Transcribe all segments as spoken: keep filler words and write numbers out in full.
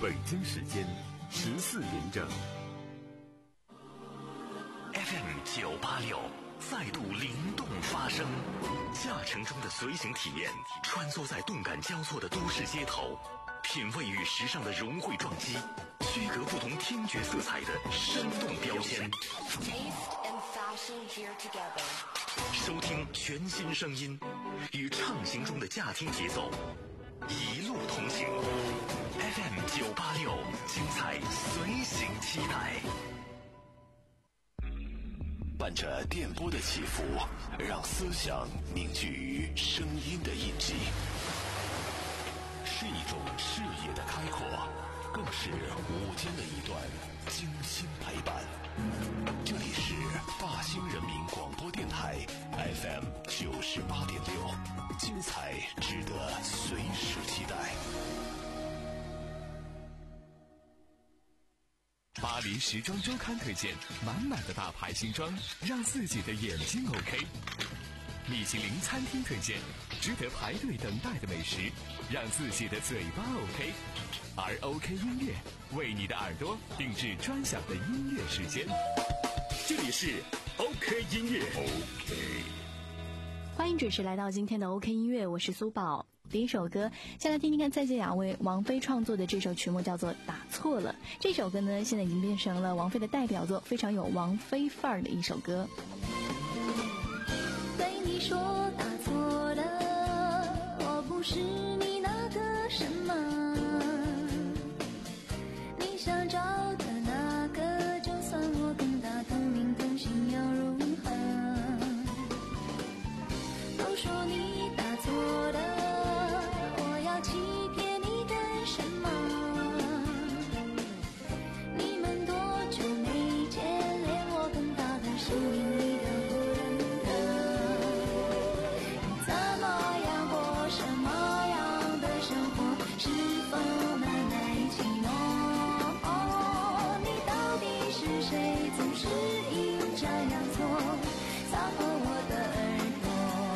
北京时间十四点整。 F M 九八六再度灵动发声，驾乘中的随行体验，穿梭在动感交错的都市街头，品味与时尚的融汇撞击，区隔不同听觉色彩的生动标签。收听全新声音，与畅行中的驾听节奏，一路同行。F M 九八六，精彩随行期待。 伴着电波的起伏，让思想凝聚于声音的印记，是一种视野的开阔，更是午间的一段精心陪伴。这里是大兴人民广播电台 F M 九十八点六，精彩值得随时期待。 巴黎时装周刊推荐满满的大牌新装，让自己的眼睛 OK。米其林餐厅推荐值得排队等待的美食，让自己的嘴巴 OK。而 OK 音乐为你的耳朵定制专享的音乐时间。这里是 OK 音乐 OK。 欢迎准时来到今天的 OK 音乐，我是苏宝。第一首歌，先来听听看蔡健雅为王菲创作的这首曲目，叫做《打错了》。这首歌呢，现在已经变成了王菲的代表作，非常有王菲范儿的一首歌。 对你说打错了，我不是你那个什么，你想找的那个，就算我跟他同名同姓又如何？都说你打错了，欺骗你干什么？你们多久没见，连我跟他的声音你都不认得。你怎么样过什么样的生活？是否难耐寂寞？哦，你到底是谁？总是阴差阳错，撒破我的耳朵。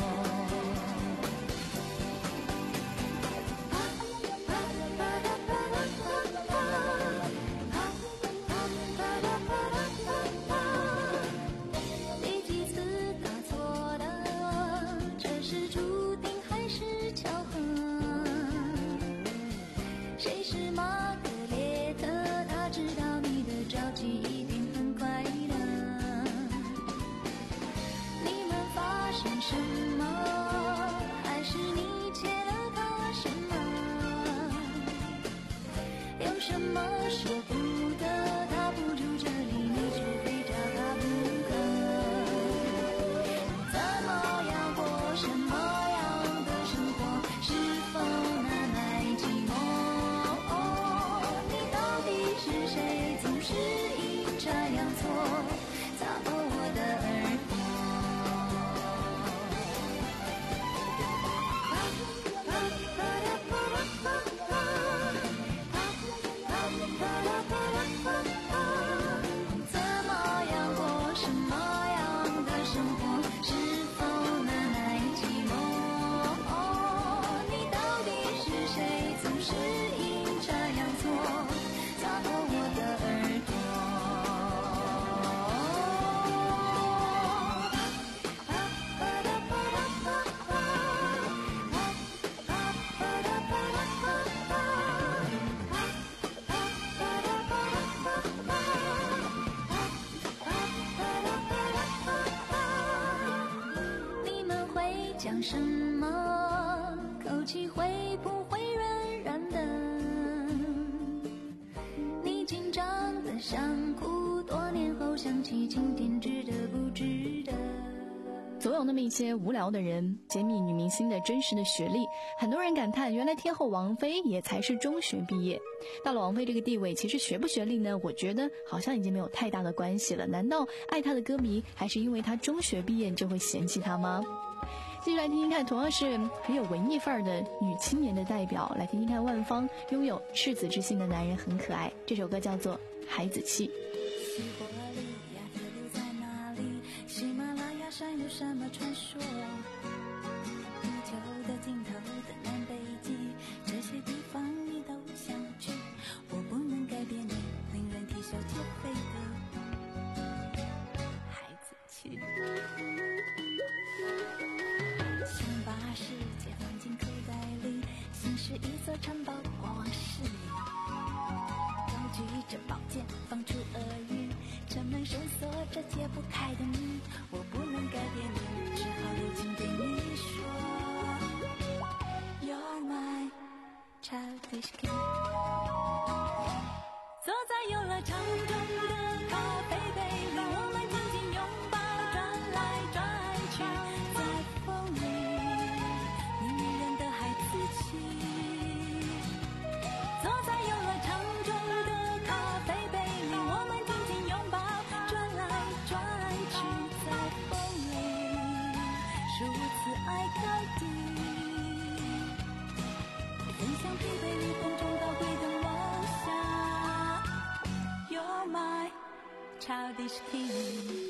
讲什么？口气会不会软软的？你紧张的想哭，多年后想起今天值得不值得？ 总有那么一些无聊的人揭秘女明星的真实的学历，很多人感叹原来天后王菲也才是中学毕业。到了王菲这个地位，其实学不学历呢，我觉得好像已经没有太大的关系了。难道爱她的歌迷还是因为她中学毕业就会嫌弃她吗？继续来听听看，同样是很有文艺范儿的女青年的代表，来听听看万芳拥有赤子之心的男人很可爱，这首歌叫做《孩子气》。 西伯利亚特别在哪里？喜马拉雅山有什么传说？地球的尽头的南北极，这些地方你都想去。我城堡，过往是你。高举着宝剑，放出耳语，城门深锁着解不开的谜，我不能改变你，只好流尽对你说 You're my childish king。 坐在游乐场中的咖啡杯里，我们紧紧拥抱，转来转去，在风里你迷人的孩子气。坐在游乐场中的咖啡杯里，我们紧紧拥抱，转来转去，在风里如此爱到底。分享疲惫旅途中高贵的梦想 You're my childish king。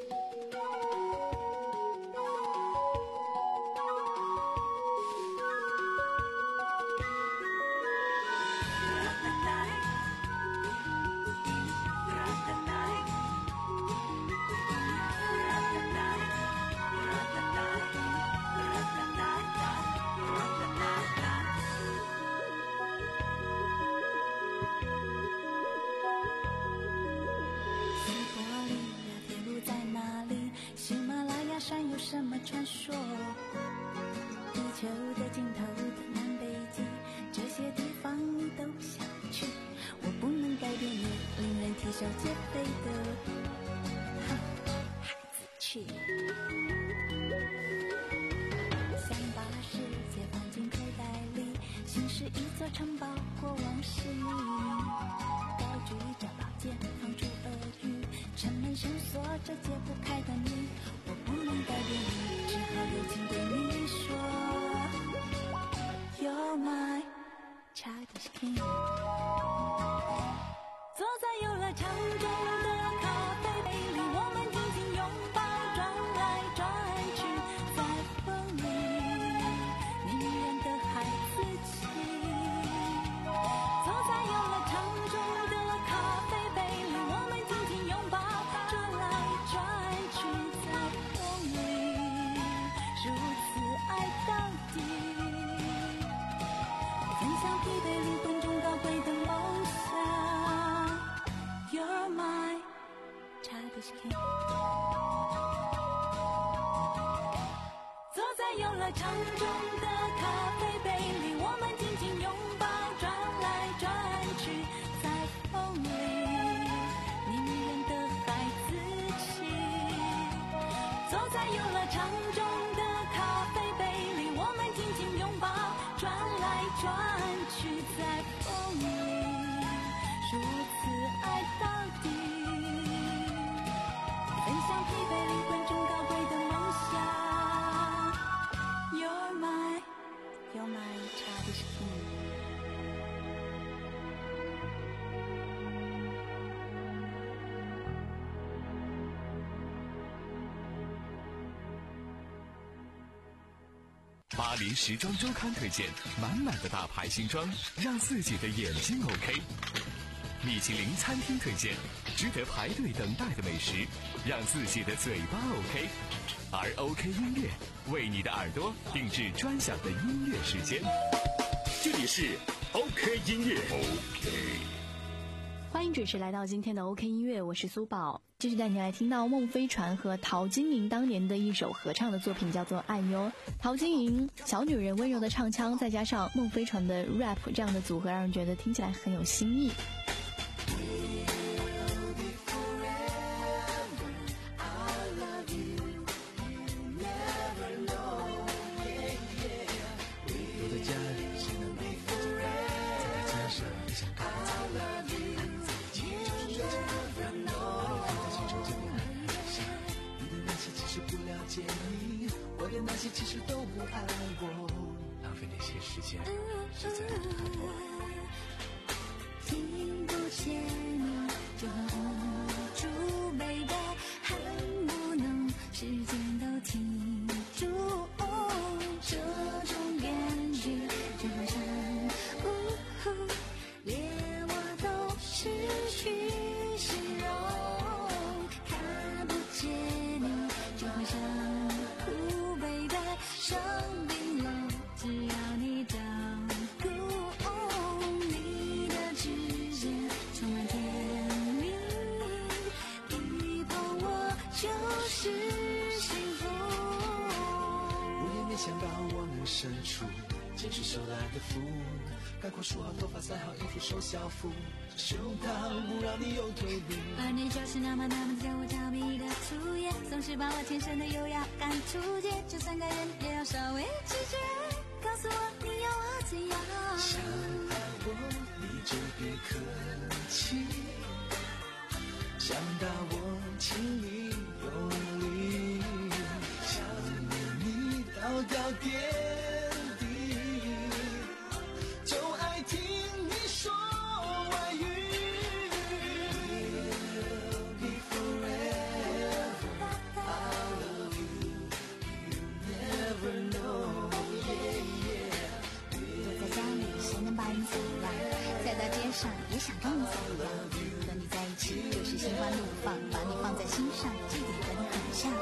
山有什么传说？地球的尽头的南北极，这些地方你都想去，我不能改变你令人啼笑皆非的孩子气。想把世界放进口袋里，心是一座城堡，过往是你。高举着宝剑，放出耳语，城门深锁着解不开的谜，我不能改变你，只好流尽对你说 You're my childish king。 坐在游乐场中的咖啡杯里，我们紧紧拥抱，转来转去，在风里你迷人的孩子气。坐在游乐场中的咖啡杯里，我们紧紧拥抱，转来转去，在风里如此爱到底。分享疲惫旅途中高贵的梦想 You're my childish king。 坐在游乐场中的咖啡杯里，我们紧紧拥抱，转来转去，在风里你迷人的孩子气。坐在游乐场中的咖啡杯里，我们紧紧拥抱，转来转去，在风里如此爱到底。分享疲惫灵魂中高贵的梦想 You're my You're my childish king。 巴黎时装周刊推荐满满的大牌新装，让自己的眼睛 OK。米其林餐厅推荐值得排队等待的美食，让自己的嘴巴 OK。而 OK 音乐为你的耳朵定制专享的音乐时间。 这里是 OK 音乐 OK。 欢迎准时来到今天的 OK 音乐，我是苏宝，继续带你来听到孟飞船和陶晶莹当年的一首合唱的作品，叫做《爱哟》。陶晶莹小女人温柔的唱腔，再加上孟飞船的 rap， 这样的组合让人觉得听起来很有新意。 我的那些其实都不爱我，浪费那些时间实在不多。 听不见你就很无助，美的恨不能时间都停住。哦，这种感觉就好像，呜，连我都失去形容。看不见你就好像枯萎的生病了，只要你照顾。 深处，坚持手来的福，赶快梳好头发，塞好衣服，收校服，胸膛不让你有退路。 而你就是那么那么叫我着迷的初夜，总是把我天生的优雅赶出界，就算该人也要稍微拒绝，告诉我你要我怎样。 想爱我你就别客气，想打我请你用力，想念你道道点滴，就爱听你说外语。We'll be forever, I love you, you never know, yeah, yeah. 躲在家里谁能把你怎样，在大街上也想跟你怎样，和你在一起就是心花怒放，把你放在心上，这点和你很像。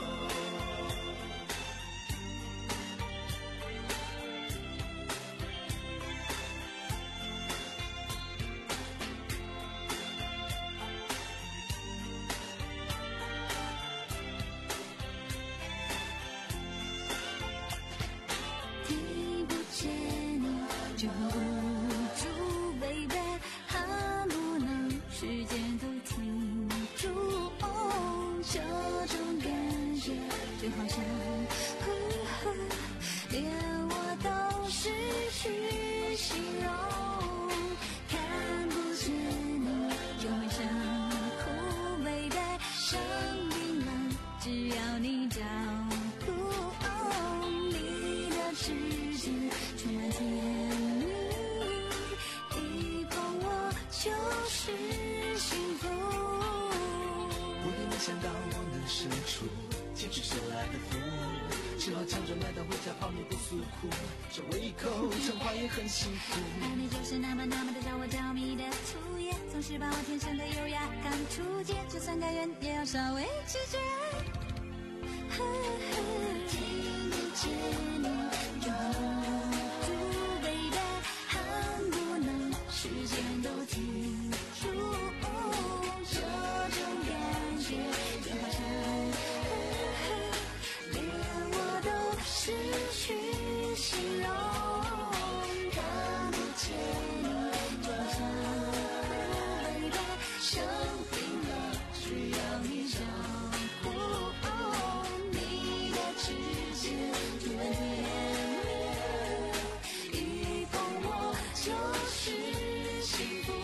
听不见你就无助 baby， 恨不能时间都停住，哦，这种感觉就好像呵呵连我都失去形容，看不见你就会想哭 baby， 生病了只要你照顾，哦，你的指尖充满甜蜜，一碰我就是幸福。 我也没想到我能伸出坚持手来的福，只好抢着买单回家泡面不诉苦，这胃口成话也很辛苦。 而你就是那么那么的让我着迷的初夜，总是把我天生的优雅赶出界，就算该人也要稍微拒绝。呵呵听不见你就无助 baby， 恨不能时间都停住，哦，这种感觉就好像呵呵连我都失去形容，看不见你就好像 baby， 生病了需要你照顾，哦，你的指尖充满甜蜜，一碰我就是幸福。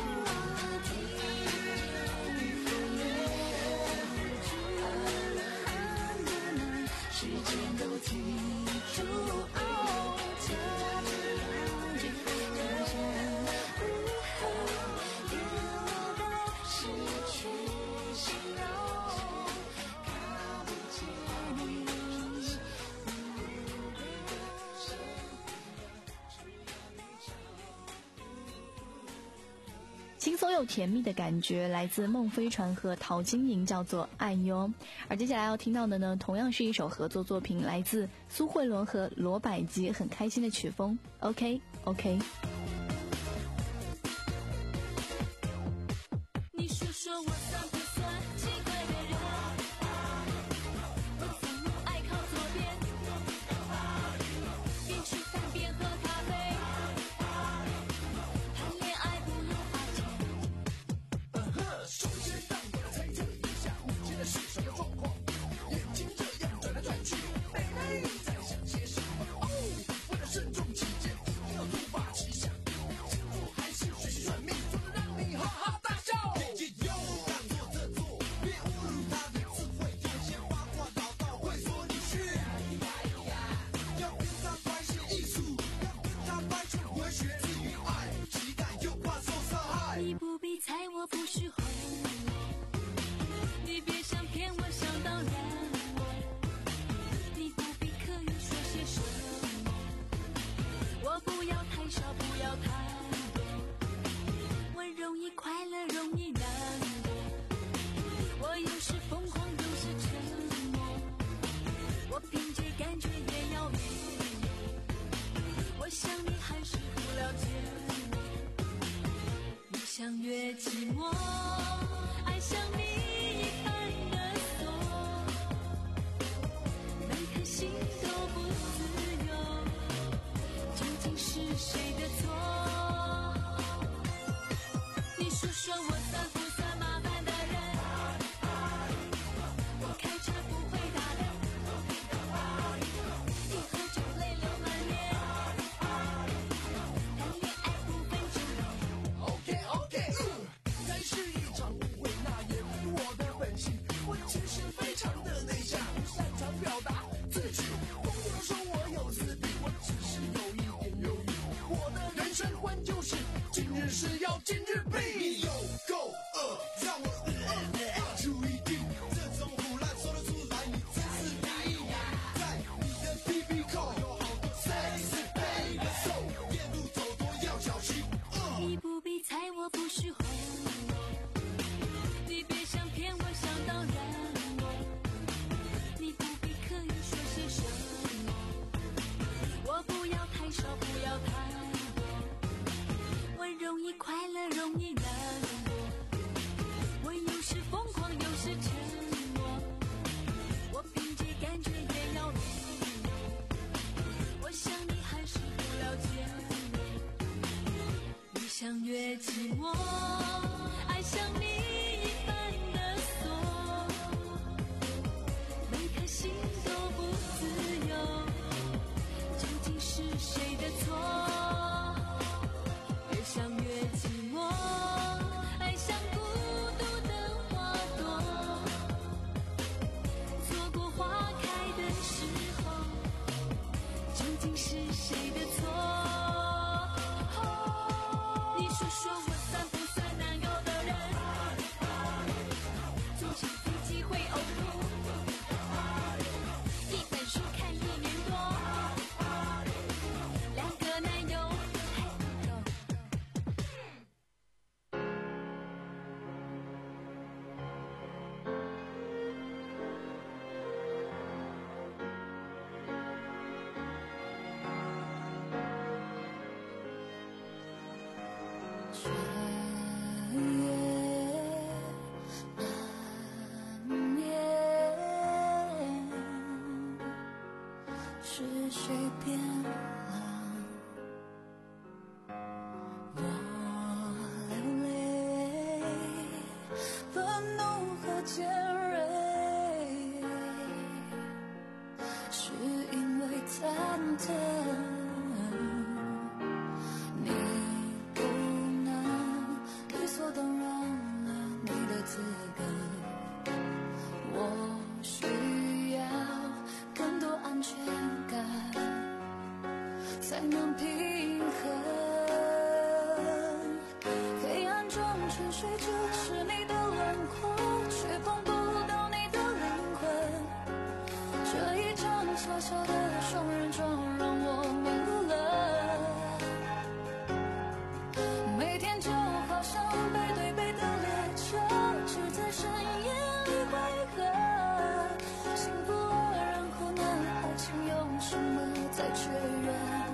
时间都停住，哦，这种感觉就好像连我都失去形容，看不见你。 轻松又甜蜜的感觉来自孟非传和陶晶莹，叫做爱哟。而接下来要听到的呢，同样是一首合作作品，来自苏慧伦和罗百吉，很开心的曲风 OK OK。 你说说我算不算奇怪的人，我从不爱靠左边，边吃饭边喝咖啡，谈恋爱不用花钱。 首先让我猜测一下目前的是什么状况，眼睛这样转来转去，妹妹在想些什么？哦，为了慎重起见，一定要突发奇想，幸福还是学习算命，做得让你哈哈大笑。也勇敢做这做，别侮辱他的智慧，有些花花叨叨会说你虚。要跟他拍些艺术，要跟他拍出文学，至于爱，期待又怕受伤害。 你不必猜我不是坏人，你别想骗我想当然，你不必刻意说些什么，我不要太少不要太多，我容易快乐容易难过，我有时疯狂有时沉默，我凭着感觉也要迷我，我想你还是不了解我，越想越寂寞，爱上你一般的锁，每颗心都不自由。 谁的错？你说说我算不算麻烦的人？我开车不会打灯，一喝酒泪流满面，谈恋爱不分昼夜。 OK OK， 再是一场误会，那也非我的本性。我其实非常的内向，不擅长表达自己。风流说我有自闭，我只是有一点犹豫。我的人生观就是今日事要今日毕。你有够恶，让我呃呃呃出一句，这种胡乱说得出来，你真是第一。在你的 P P 扣有好多 sexy baby， so 夜路走多要小心。呃你不必猜我不是红，你别想骗我想当然我，你不必刻意说些什么，我不要太少不要太多，我容易快乐容易难过，我有时疯狂有时沉默，我凭借感觉也要理我，我想你还是不了解我，越想越寂寞，爱上你一般的锁，每颗心都不自由，究竟是谁的错？越想越寂寞，爱像孤独的花朵，错过花开的时候，究竟是谁的错？你说说我算不算难搞的人？坐上飞机会呕吐，一本书看一年多，两个男友还不够。却也难免是谁变了，我流泪，愤怒和尖锐，是因为忐忑。你不能理所当然了你的资格，我需要更多安全感，才能平衡。黑暗中沉睡着是你的轮廓，却碰不到你的灵魂。这一场小小的双人床让我迷路了，每天就好像背对背的列车，只在深夜里汇合。幸福了，然后呢？爱情用什么再确认？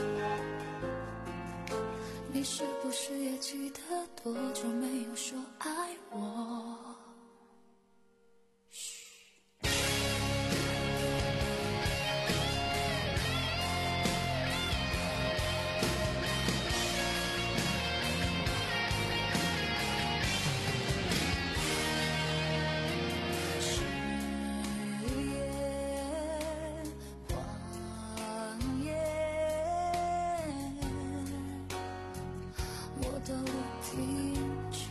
你是不是也记得多久没有说爱我？都听着，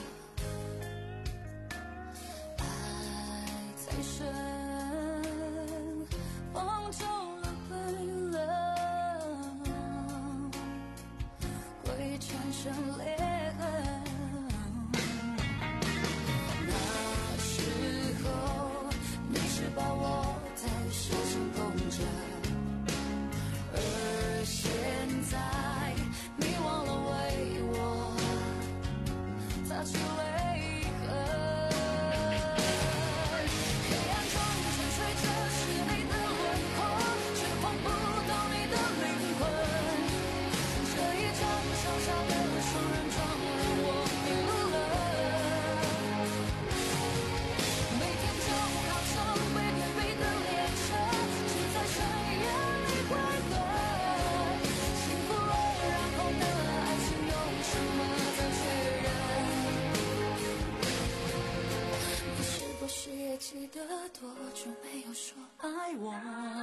爱再深，放久了会冷，会产生裂痕。那时候你是把我在手上捧着，而现在你忘了为我擦爱我。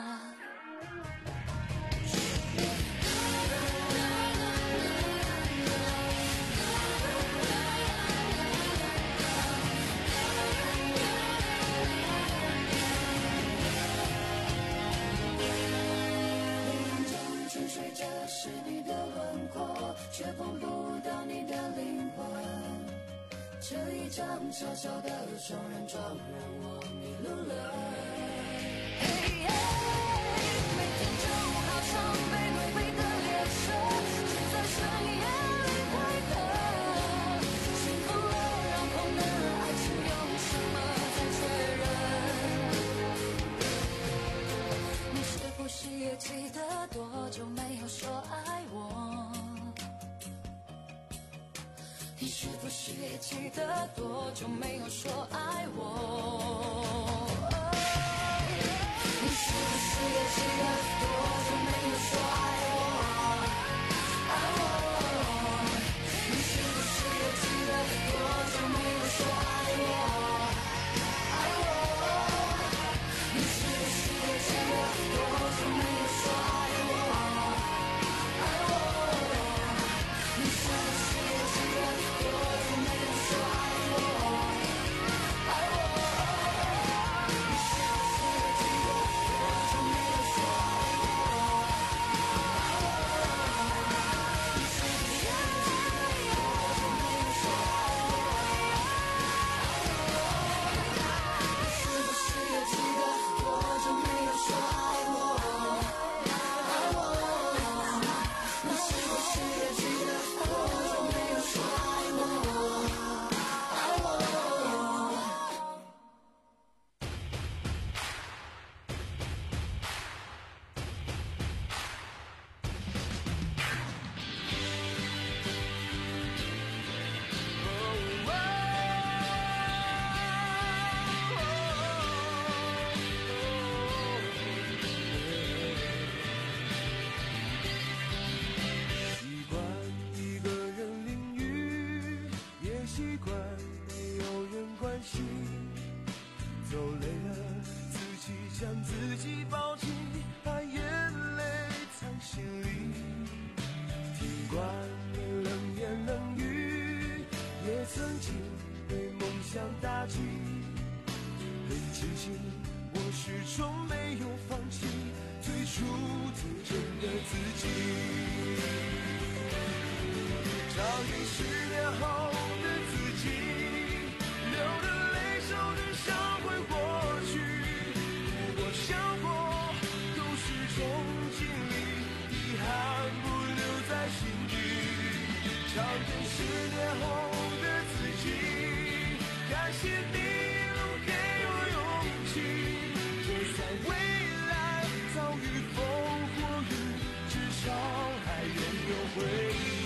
是你的轮廓，却碰不到你的灵魂。这一张小小的双人床让我迷路了。Hey, hey, 每天就好像被挪威的列车，只在深夜里快乐。幸福了，让空的爱情用什么再确认？你是不是也记得多久没有说爱我？你是不是也记得多久没有说爱我？你是不是也记得多久没有说爱我？爱我。你是不是也记得多久没有说爱我？爱我。你是不是也记得多久没有说爱我？爱我。你是不是也记得多久没有说爱我？爱我。你是不是也记得多久没有说爱我？爱我。你是不是也记得多久没有说爱我？爱我。你是不是也记得多久没有说爱我？爱我。你是不是也记得多久没有说爱我？爱我。 习惯一个人淋雨，也习惯没有人关心。走累了，自己将自己抱紧，把眼泪藏心里。听惯了冷言冷语，也曾经被梦想打击。很庆幸我始终没有放弃最初最真的自己。找寻十年后的自己，流的泪手指像会过去。不过想过都是种经历，遗憾不留在心底。尝遍十年后的自己，感谢你一路给我勇气。就算未来遭遇风或雨，至少还拥有回忆。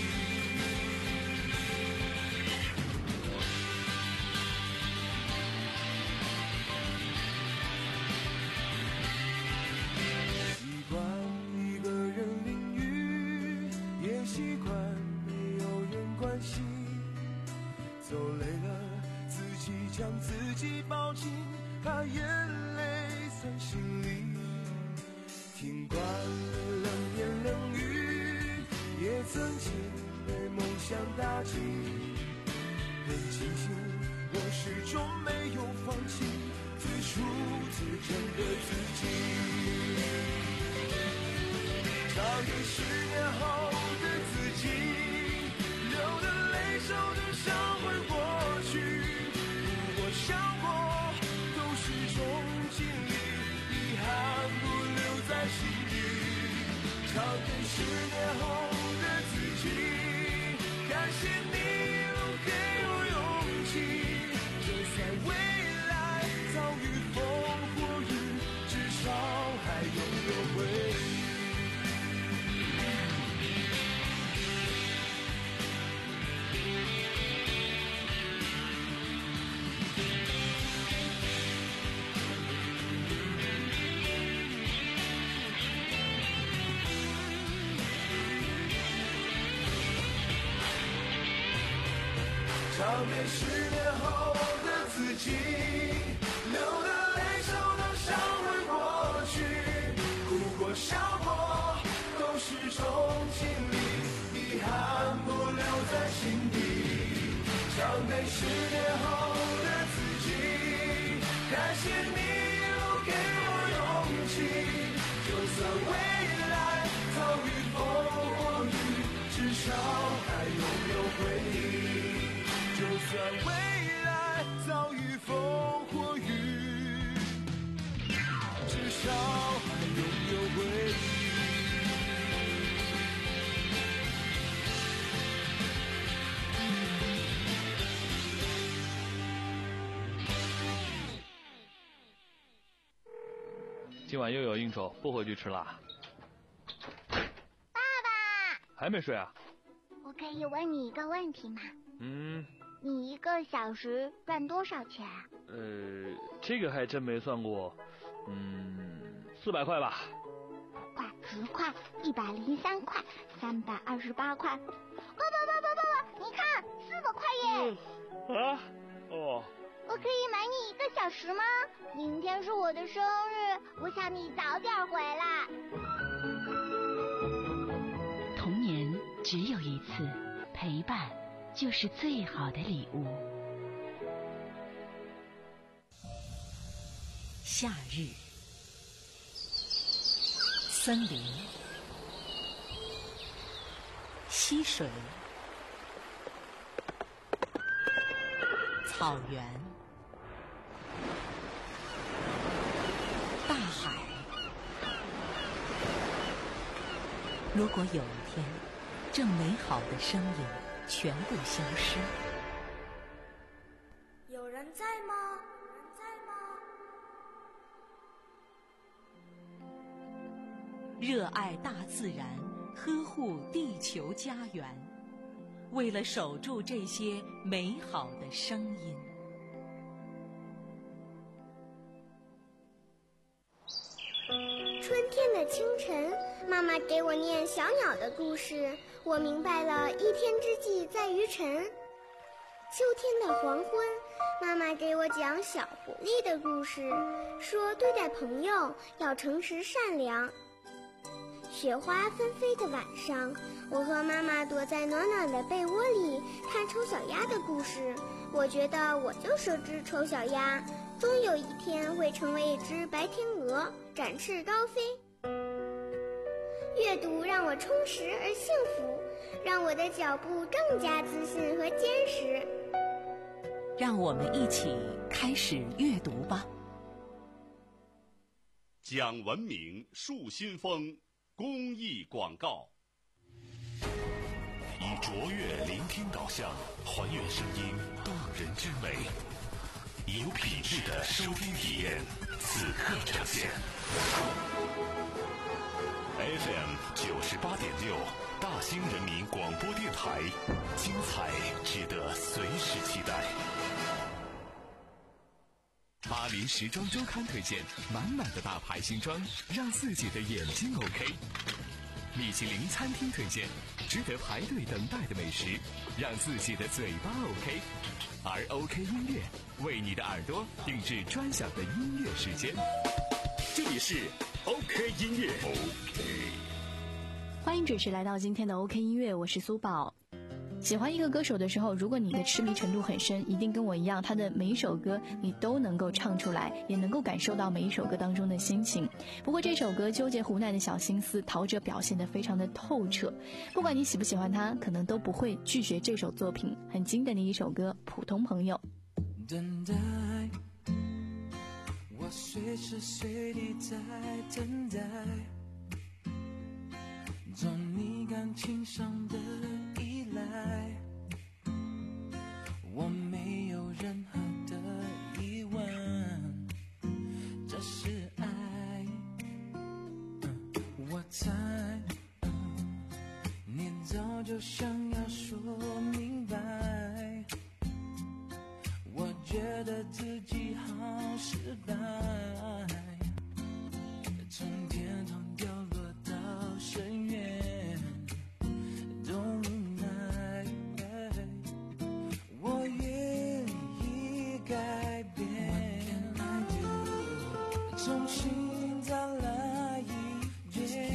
习惯一个人淋雨，也习惯没有人关心。走累了，自己将自己抱紧，把眼泪藏心里。听惯了冷言冷语，也曾经被梦想打击。很庆幸我始终没有放弃最初最真的自己。尝遍十年后的自己，流的泪手指像会过去。不过想过都是种经历，遗憾不留在心底。尝遍十年后的自己，感谢你一路给我勇气。就算未来遭遇风或雨，至少还拥有回忆。尝遍十年后的自己，流的泪手都像会过去。 笑过，都是种经历，遗憾不留在心底。想给十年后的自己，感谢你留给我勇气。就算未来遭遇风或雨，至少还拥有回忆。就算未来遭遇风或雨，至少还拥有回忆。 今晚又有应酬，不回去吃啦。 爸爸， 还没睡啊？ 我可以问你一个问题吗？ 嗯。 你一个小时赚多少钱？ 呃，这个还真没算过。嗯，四百块吧。 块、十块、一百零三块、三百二十八块。爸爸爸爸爸爸，你看，四百块耶！ 嗯、啊？哦。 我可以买你一个小时吗？明天是我的生日，我想你早点回来。 童年只有一次，陪伴就是最好的礼物。夏日，森林，溪水，草原，大海。如果有一天，这美好的声音全部消失， 有人在吗？有人在吗？ 热爱大自然，呵护地球家园，为了守住这些美好的声音。 春天的清晨，妈妈给我念小鸟的故事，我明白了一天之计在于晨。秋天的黄昏，妈妈给我讲小狐狸的故事，说对待朋友要诚实善良。雪花纷飞的晚上，我和妈妈躲在暖暖的被窝里看丑小鸭的故事，我觉得我就是只丑小鸭，终有一天会成为一只白天鹅，展翅高飞。阅读让我充实而幸福，让我的脚步更加自信和坚实。 让我们一起开始阅读吧。 讲文明树新风公益广告。 以卓越聆听导向，还原声音动人之美，有品质的收听体验，此刻呈现。F M 九十八点六，大兴人民广播电台，精彩值得随时期待。 巴黎时装周刊推荐满满的大牌新装，让自己的眼睛 OK。米其林餐厅推荐值得排队等待的美食，让自己的嘴巴 OK。而 OK 音乐为你的耳朵定制专享的音乐时间。 这里是 OK 音乐 OK。 欢迎准时来到今天的 OK 音乐，我是苏宝。喜欢一个歌手的时候，如果你的痴迷程度很深，一定跟我一样，他的每一首歌你都能够唱出来，也能够感受到每一首歌当中的心情。不过这首歌纠结无奈的小心思，陶喆表现得非常的透彻。不管你喜不喜欢他，可能都不会拒绝这首作品，很经典的一首歌《普通朋友》。 等待，我随时随地在等待，从你感情上的依赖，我没有任何的疑问，这是爱。我猜你早就想要说明白，我觉得自己好失败，从天堂掉落到深渊都无奈，我愿意改变，重新再来一遍，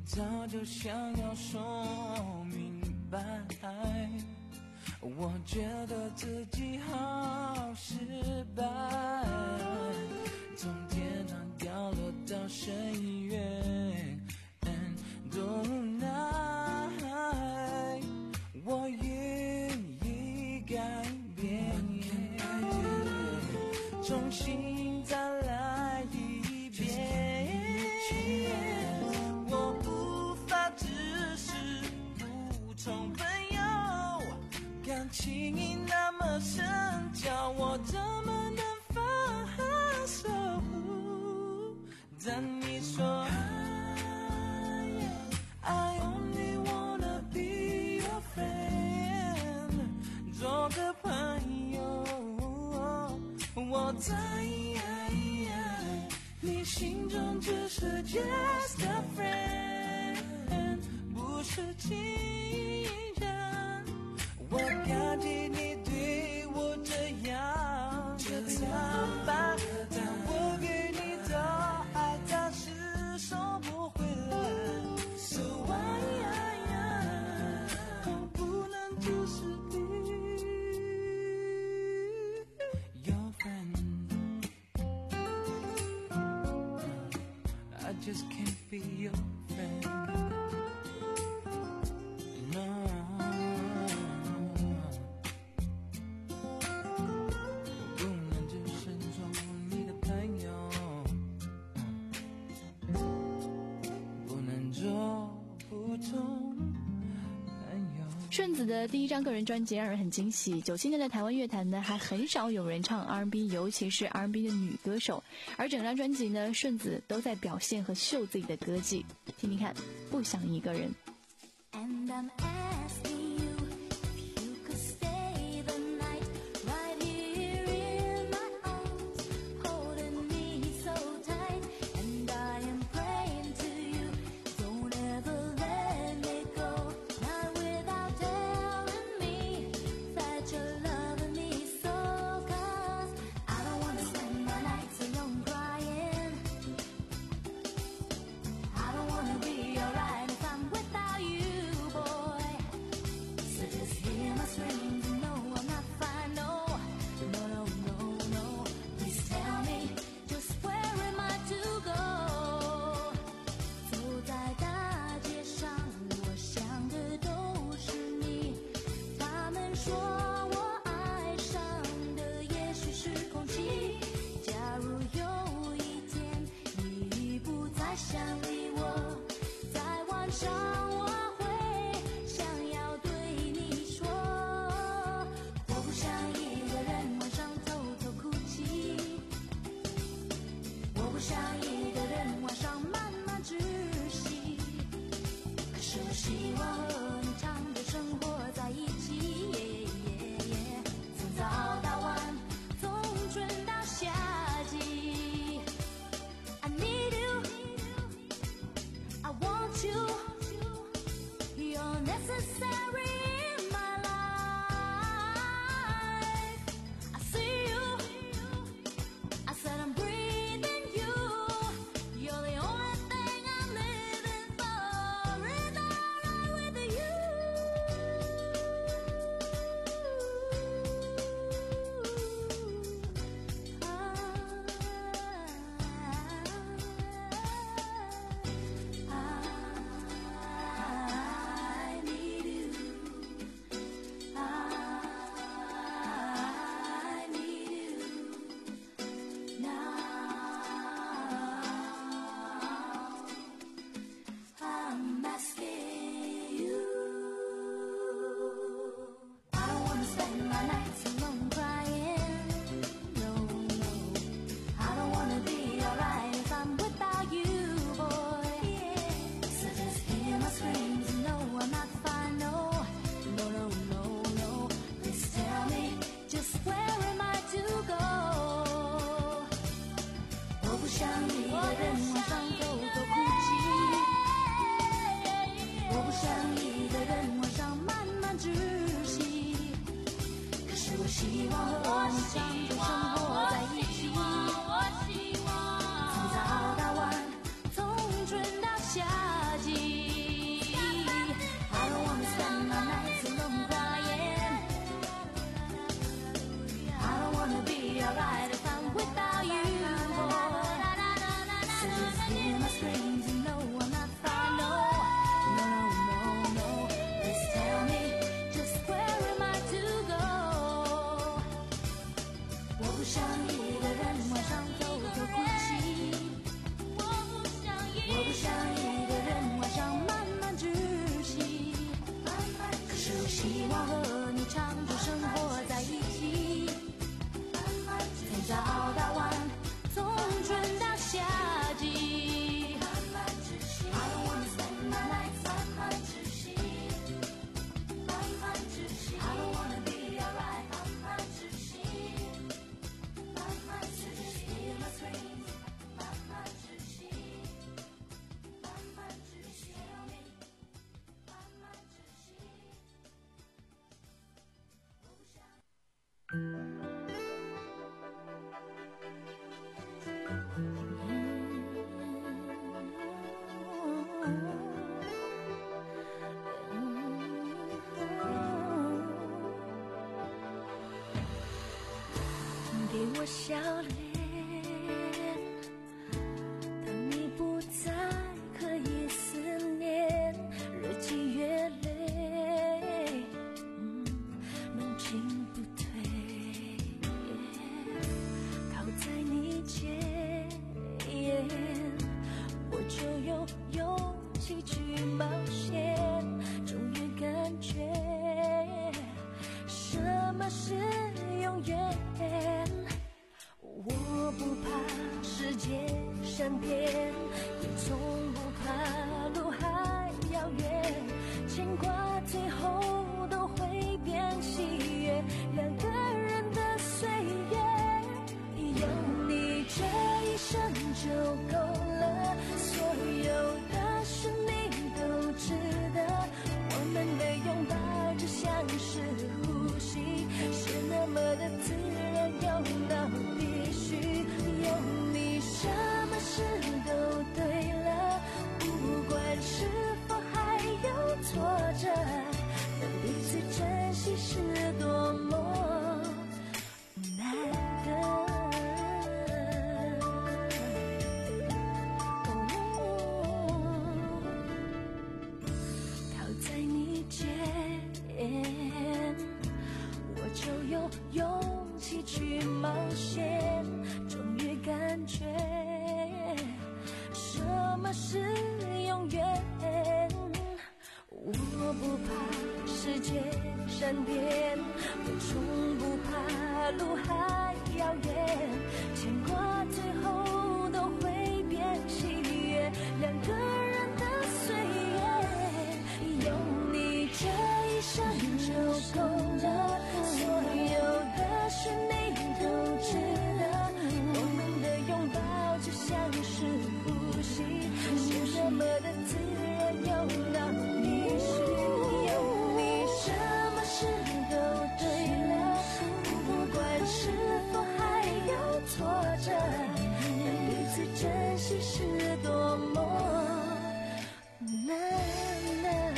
早就想要说明白，我觉得自己好失败，从天堂掉落到深渊，无奈我愿意改变，重新再来一遍，我无法只是普通朋友，感情那么深，叫我怎么能放手？但你说I only wanna be your friend， 做个朋友，我在你心中只是 just a friend， 不是情人。我感激你对我这样的坦白，但我给你的爱暂时收不回来。So why我不能只是 be your friend， I just can't be your friend， no， 我不能只是做你的朋友，不能做普通朋友。 顺子的第一张个人专辑让人很惊喜。九七年的台湾乐坛呢，还很少有人唱 R and B， 尤其是 R and B 的女歌手。而整张专辑呢，顺子都在表现和秀自己的歌技。听听看，不想一个人。 And I'm asking you if you could stay the night right here in my arms, holding me so tight. And I am praying to you, don't ever let me go, not without telling me that you're loving me so. 'Cause I don't wanna spend my nights alone crying, I don't wanna be alright if I'm without you, boy. So just hear my screams and know I'm not fine, no, no, no, no, no. Please tell me, just where am I to go? 走在大街上，我想的都是你。他们说我爱上的也许是空气。假如有一天你不再想理我，在晚上我会想要对你说，我不想一个人晚上偷偷哭泣，我不想一个人晚上慢慢窒息。可是我希望和你长久生活在一起，从早到晚，从春到夏季。I need you, I want you, you're necessary in my life. I see you, I said I'm breathing you, you're the only thing I'm living for. Is that alright with you? I need you, I need you now. I'm asking you. I don't wanna spend my nights alone crying, no, no. I don't wanna be alright if I'm without you, boy. So just hear my screams and know I'm not fine, no, no, no, no, no. Please tell me, just where am I to go? 我不想一个人晚上偷偷哭泣，我不想一个人晚上慢慢窒息。可是我希望和你长久生活在一起，从早到晚，从春到夏季。 想一个人晚上慢慢窒息，可是我希望和你长久生活在一起，从早到晚，从春到夏季。I don't wanna spend my nights慢慢窒息，慢慢窒息。I don't wanna be alright， 慢慢窒息，慢慢窒息。Feel my screams， 慢慢窒息，慢慢窒息。Feel me， 慢慢窒息。我不想。给我笑脸，当你不在，可以思念，日积月累，嗯，浓情不退，靠在你肩，我就有勇气去冒险，终于感觉什么是永远。我不怕世界善变，也从不怕路还遥远，牵挂最后都会变喜悦，两个人的岁月，有你这一生就够了，所有的事你都值得，我们的拥抱就像是呼吸，是那么的自然又到必须，有你什么事都对了，不管是否还有挫折，能彼此珍惜是多么难得。靠在你肩，我就有勇气去冒险，终于感觉什么是永远。我不怕世界善变，我从不怕路还遥远，牵挂最后都会变喜悦，两个人的岁月，有你这一生就够了，所有的事你都值得，我们的拥抱就像是呼吸，是那么的自然又到必须，有你什么事都对了，不管是否还有挫折，能彼此珍惜是多么难得。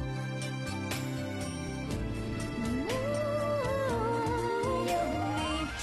有你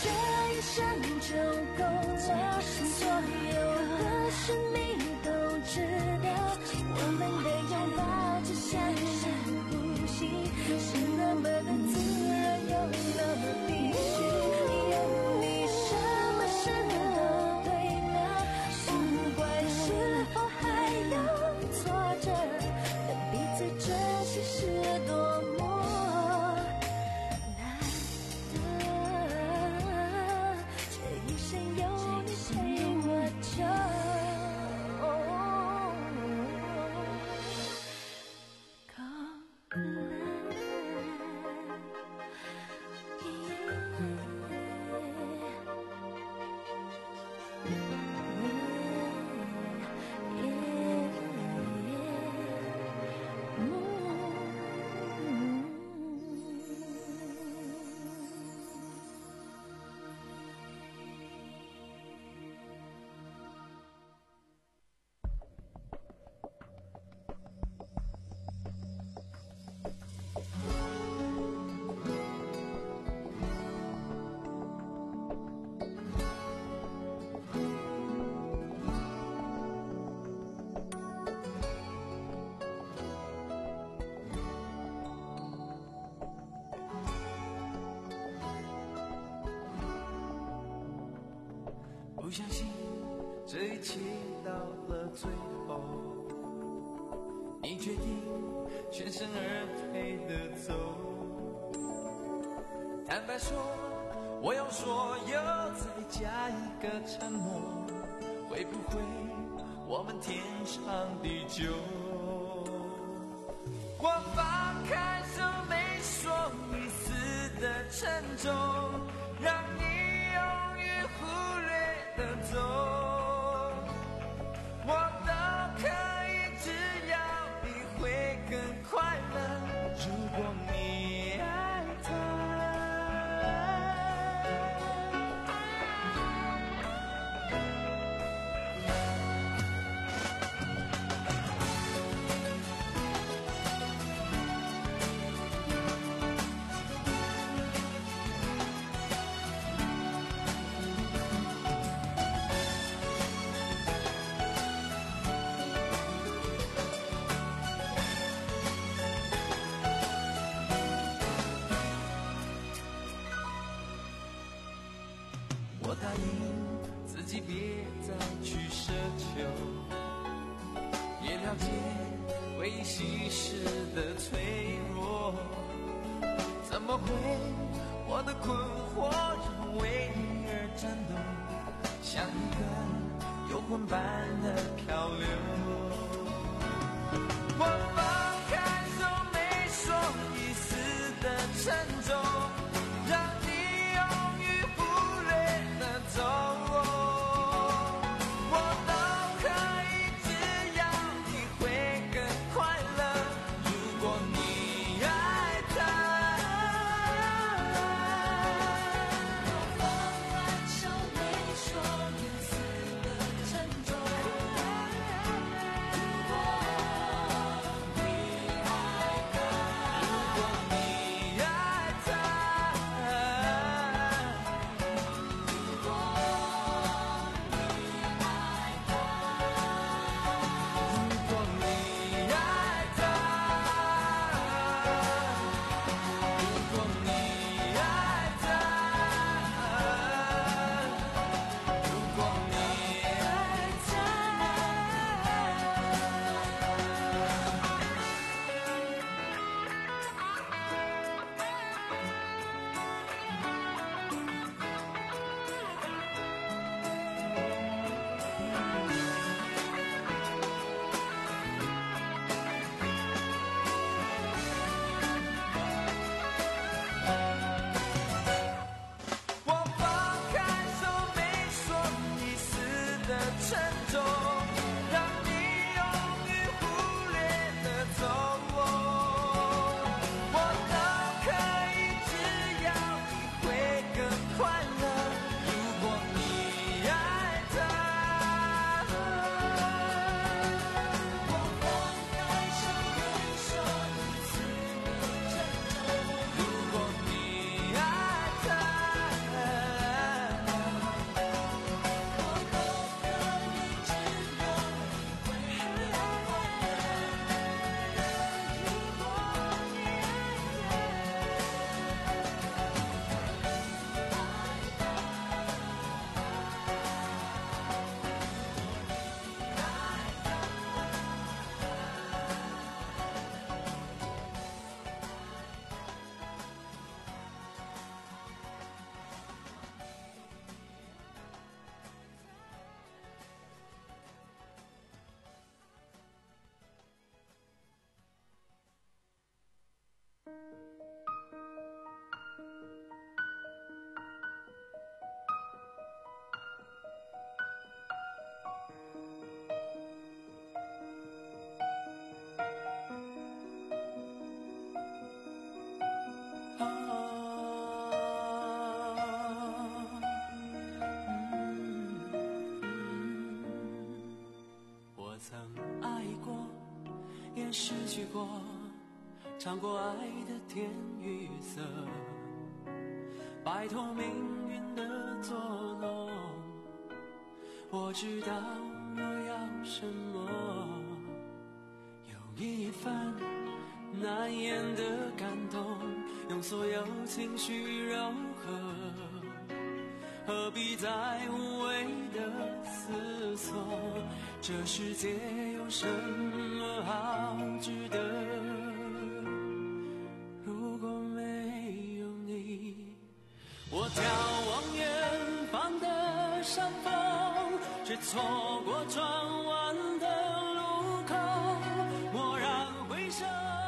相信这一切到了最后，你决定全身而退的走。坦白说，我要说又再加一个承诺，会不会我们天长地久？我放开手，没说一丝的沉重，让你永远忽略的走，我都可以，只要你会更快乐。如果你爱他。我答应自己别再去奢求，也了解回忆稀释的脆弱，怎么会我的困惑让为你而战斗，像一个游魂般的漂流。我放开手，没说一丝的沉重，让你走，我都可以，只要你会更快乐。如果你爱他，我放开手，没说一丝的沉重。如果你爱他，如果你爱他。失去过，尝过爱的甜与涩，摆脱命运的作弄。我知道我要什么，有一份难言的感动，用所有情绪柔和， 何必再无谓的思索？这世界有什么好值得？如果没有你，我眺望远方的山峰，却错过转弯的路口。蓦然回首，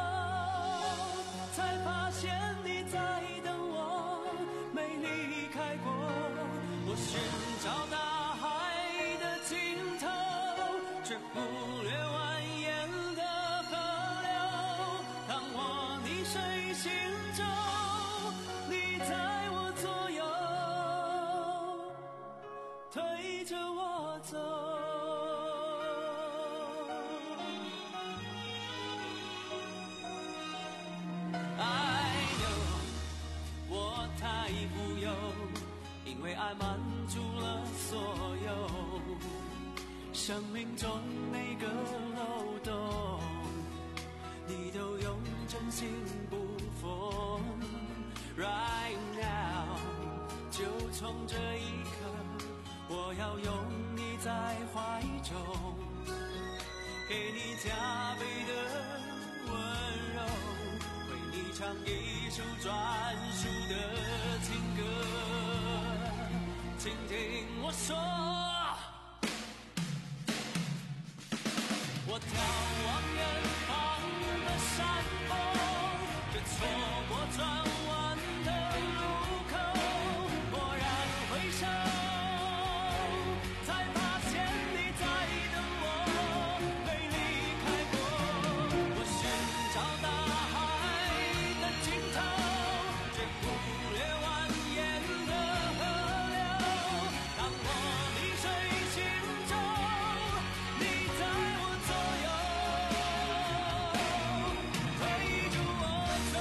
才发现你在等我，没离开过。我寻找大海的尽头，却忽略蜿蜒的河流。当我溺水行走，你在我左右，推着我走。I know 我太富有，因为爱满足了所有生命中每个漏洞，你都用真心不缝。Right now 就从这一刻，我要拥你在怀中，给你加倍的温柔，为你唱一首专属的情歌。请听我说，我眺望远方的山峰，却错过转弯的路口。蓦然回首，才发现你在等我，没离开过。我寻找大海的尽头，却忽略蜿蜒的河流。当我溺水行走，你在我左右，推着我走。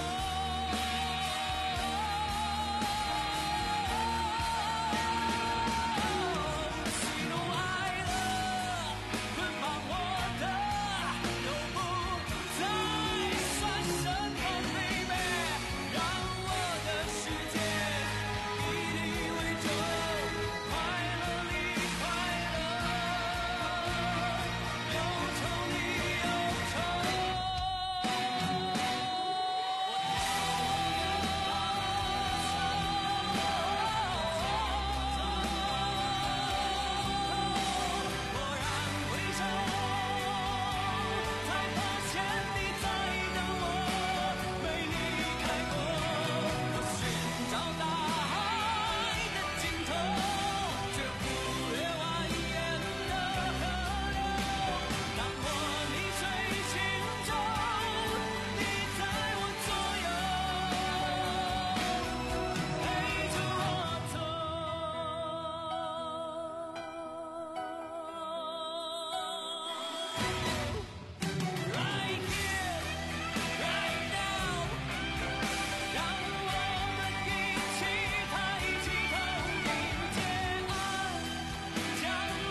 喜怒哀乐捆绑我的，都不再算什么 baby， 让我的世界以你为重，快乐你快乐，忧愁你忧愁。蓦然回首，才发现你在等我，没离开过。我寻找大海的尽头，却忽略蜿蜒的河流。当我溺水行走，你在我左右，陪着我走。Right here, right now，让我们一起抬起头，迎接爱降落。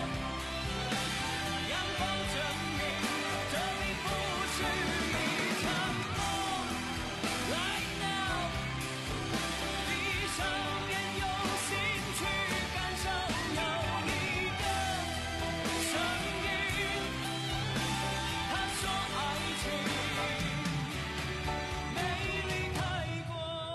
阳光证明，这里不是一场梦。Right now，闭上眼，用心去感受，有你的声音。他说爱情没离开过。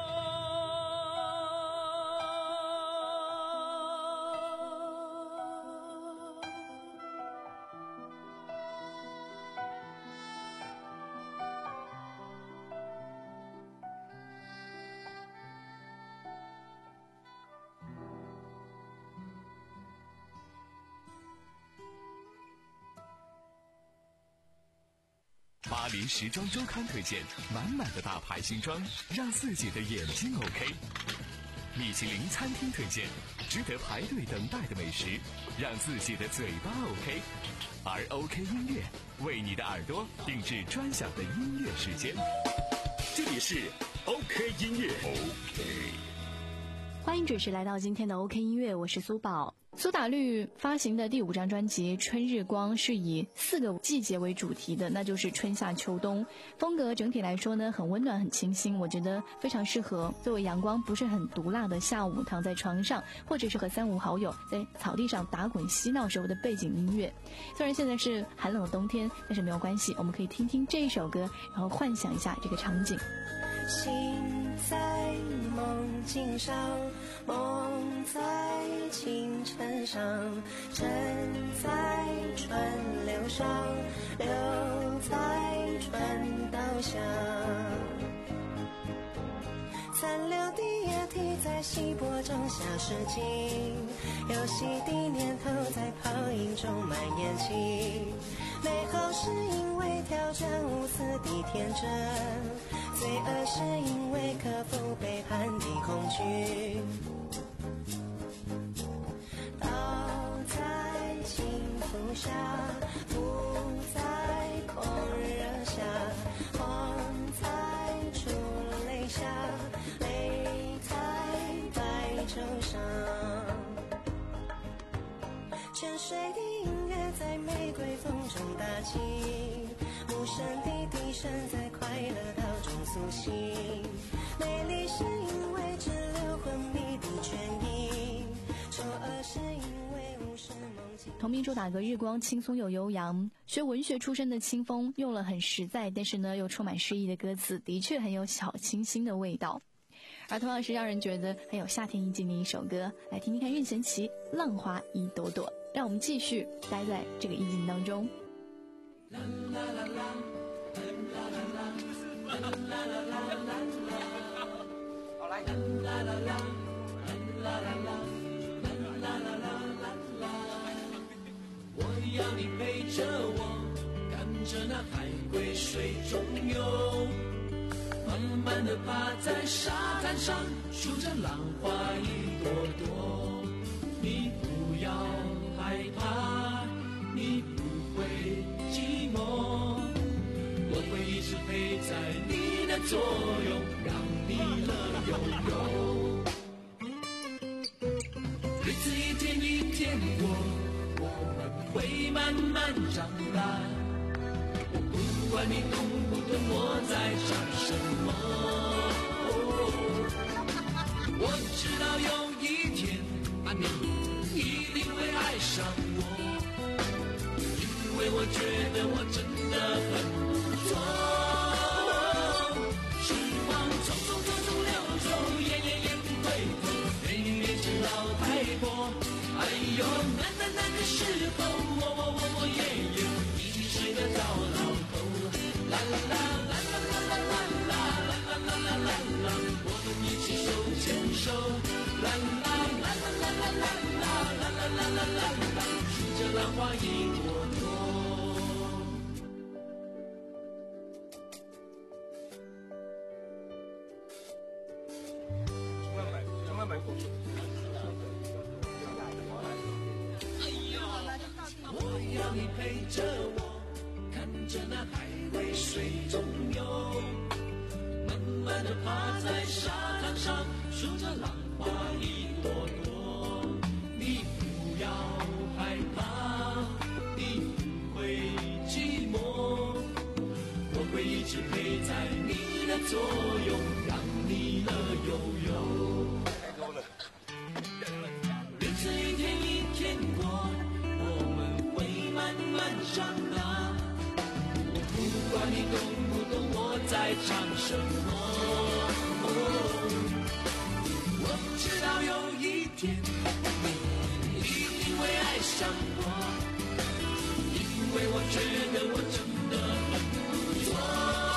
巴黎时装周刊推荐满满的大牌新装，让自己的眼睛 OK。米其林餐厅推荐值得排队等待的美食，让自己的嘴巴 OK。而 OK 音乐为你的耳朵定制专享的音乐时间。 这里是 OK 音乐 OK。 欢迎准时来到今天的 OK 音乐，我是苏宝。 苏打绿发行的第五张专辑《春日光》是以四个季节为主题的，那就是春夏秋冬。风格整体来说呢，很温暖很清新，我觉得非常适合作为阳光不是很毒辣的下午，躺在床上，或者是和三五好友在草地上打滚嬉闹时候的背景音乐。虽然现在是寒冷的冬天，但是没有关系，我们可以听听这一首歌，然后幻想一下这个场景。 心在梦境上，梦在清晨上，沉在川流上，流在川道下。残留的液体在稀薄中消失尽，游戏的念头在泡影中蔓延起。美好是因为挑战无私的天真，罪恶是因为克服背叛的恐惧。倒在幸福下，伏在狂热下，慌在出泪下，泪在白昼上。沉睡的音乐在玫瑰风中打起，无声的笛声在快乐岛中苏醒。美丽是因为只留昏迷的倦意，丑恶是因为无视梦境。 同名主打歌《日光》轻松又悠扬，学文学出身的清风用了很实在但是呢又充满诗意的歌词，的确很有小清新的味道。而同样是让人觉得很有夏天意境的一首歌，来听听看任贤齐《浪花一朵朵》，让我们继续待在这个意境当中。 好来。 我要你陪着我，看着那海龟水中游，慢慢地趴在沙滩上，数着浪花一朵朵。你不要害怕，你不会寂寞，我会一直陪在你的左右，让你乐悠悠。日子一天一天过，我们会慢慢长大。我不管你懂不懂我在唱什么，哦，我知道有一天啊，你一定会爱上我，因为我觉得我真的很不错。时光匆匆匆匆流走，夜夜夜不回头，变变变成老太婆。哎呦，难难难的时候，我我我我耶耶，已经睡得着老头。啦啦啦啦啦啦啦啦啦啦啦啦啦啦啦，我们一起手牵手。啦啦啦啦啦啦啦啦啦啦啦啦啦啦，数着浪花一朵朵。我要你陪着我，看着那海龟水中游，慢慢地趴在沙滩上，数着浪花一朵朵。你不要害怕，你不会寂寞，我会一直陪在你的左右，让你乐悠悠。日子一天一天过，我们会慢慢长大。我不管你懂不懂我在唱什么，哦，我知道有一天你一定会爱上我，因为我觉得我真的很不错。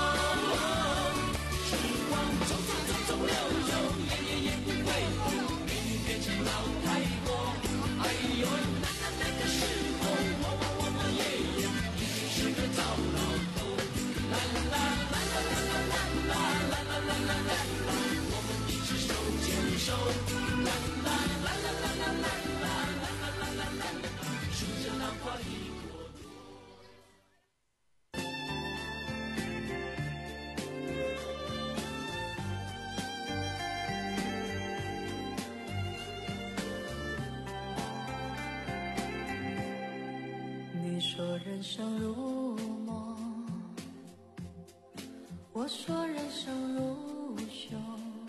时光匆匆匆匆流走，夜夜夜不回头，变变成老太婆。哎呦，那那那个时候，我我我我耶耶，已经是个糟老头。啦啦啦啦啦啦啦啦啦啦啦啦啦啦，我们一直手牵手。啦啦啦啦啦啦啦啦啦啦啦啦啦，数着浪花一朵朵。 人生如梦，我说人生如秀，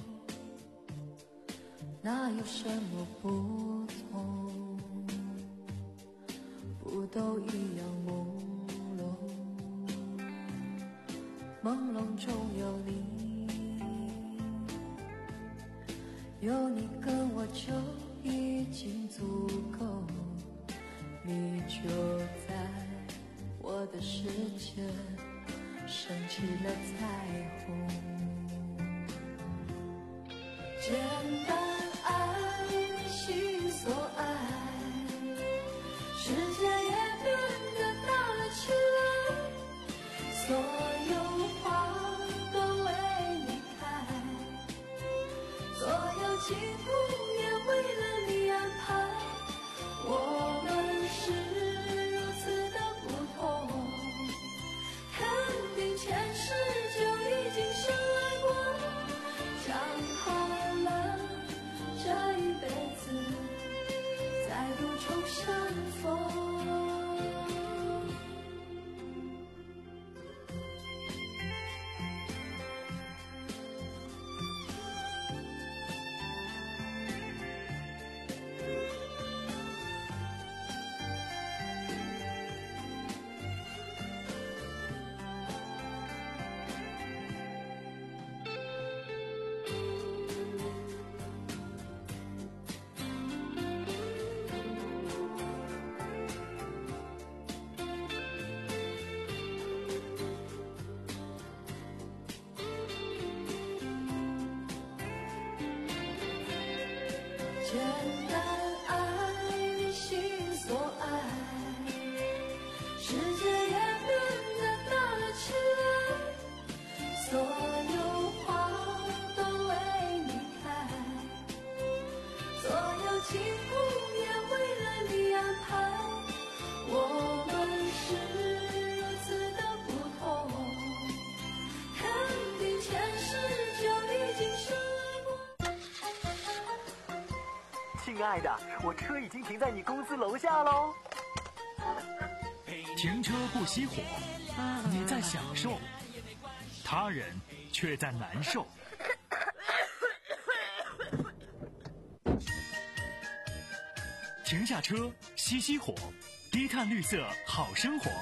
哪有什么不同？不都一样朦胧，朦胧中有你，有你跟我就已经足够。你就在我的世界升起了彩虹，简单爱你心所爱，世界也变得大了起来，所有花都为你开，所有景物也为了你安排，我们是如此的不同，肯定前世就已经相爱过，讲好了这一辈子再度重相逢。简单爱你心所爱，世界也变得大了起来，所有花都为你开，所有景物也为了你安排，我们是如此的不同，肯定前世就已经相爱过。 亲爱的，我车已经停在你公司楼下喽。 停车不熄火，你在享受，他人却在难受。停下车，熄熄火，低碳绿色好生活。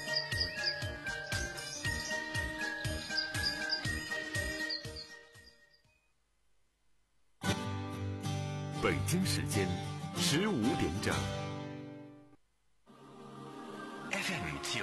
北京时间十五点整。 F M 九